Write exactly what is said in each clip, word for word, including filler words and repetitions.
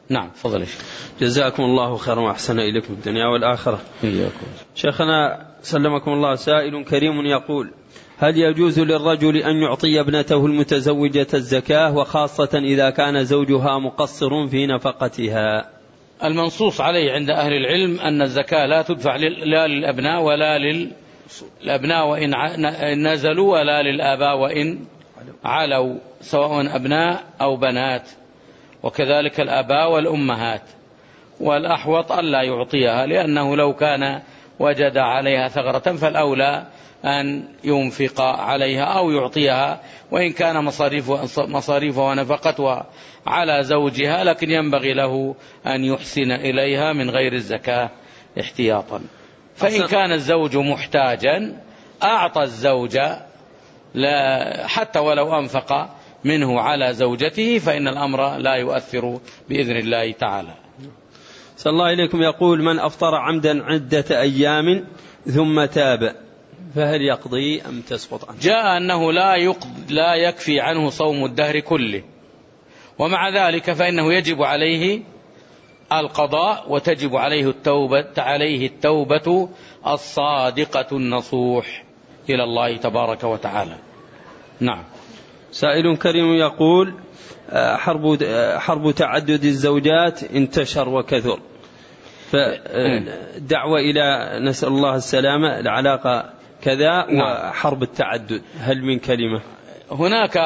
نعم فضل الشيخ. جزاكم الله خيرا وأحسن إليكم الدنيا والآخرة. إياكم. شيخنا سلمكم الله، سائل كريم يقول: هل يجوز للرجل أن يعطي ابنته المتزوجة الزكاة، وخاصة إذا كان زوجها مقصر في نفقتها؟ المنصوص عليه عند أهل العلم أن الزكاة لا تدفع لا للأبناء ولا للأبناء وإن نزلوا، ولا للآباء وإن علوا، سواء أبناء أو بنات، وكذلك الآباء والأمهات. والأحوط ألا يعطيها، لأنه لو كان وجد عليها ثغرة فالأولى أن ينفق عليها أو يعطيها، وإن كان مصاريف ونفقتها على زوجها، لكن ينبغي له أن يحسن إليها من غير الزكاة احتياطا. فإن كان الزوج محتاجا أعطى الزوجة حتى ولو أنفق منه على زوجته، فإن الأمر لا يؤثر بإذن الله تعالى. صلى الله إليكم، يقول: من أفطر عمدا عدة أيام ثم تاب فهل يقضي أم تسقط عنه؟ جاء أنه لا, يقض لا يكفي عنه صوم الدهر كله، ومع ذلك فإنه يجب عليه القضاء، وتجب عليه التوبة, عليه التوبة الصادقة النصوح إلى الله تبارك وتعالى. نعم. سائل كريم يقول: حرب, حرب تعدد الزوجات انتشر وكثر، فدعوة إلى نسأل الله السلامة العلاقة كذا. نعم. وحرب التعدد هل من كلمة؟ هناك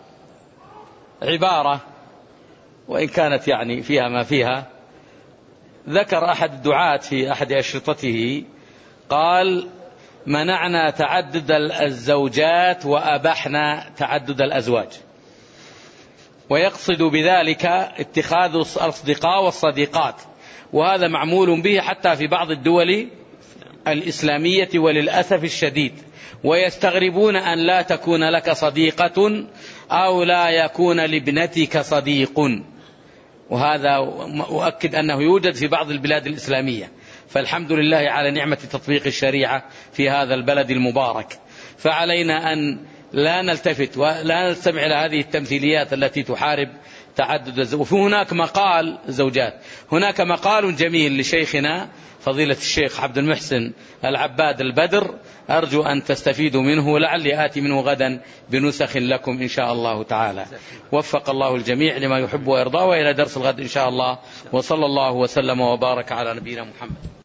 عبارة وإن كانت يعني فيها ما فيها. ذكر أحد الدعاة في أحد أشرطته قال: منعنا تعدد الزوجات وأبحنا تعدد الأزواج، ويقصد بذلك اتخاذ الأصدقاء والصديقات، وهذا معمول به حتى في بعض الدول الإسلامية وللأسف الشديد، ويستغربون أن لا تكون لك صديقة أو لا يكون لابنتك صديق، وهذا أؤكد أنه يوجد في بعض البلاد الإسلامية. فالحمد لله على نعمة تطبيق الشريعة في هذا البلد المبارك. فعلينا أن لا نلتفت ولا نستمع إلى هذه التمثيليات التي تحارب تعدد الزوجات. وهناك مقال زوجات، هناك مقال جميل لشيخنا فضيلة الشيخ عبد المحسن العباد البدر، أرجو أن تستفيدوا منه، لعلي آتي منه غدا بنسخ لكم إن شاء الله تعالى. وفق الله الجميع لما يحب ويرضى، وإلى درس الغد إن شاء الله، وصلى الله وسلم وبارك على نبينا محمد.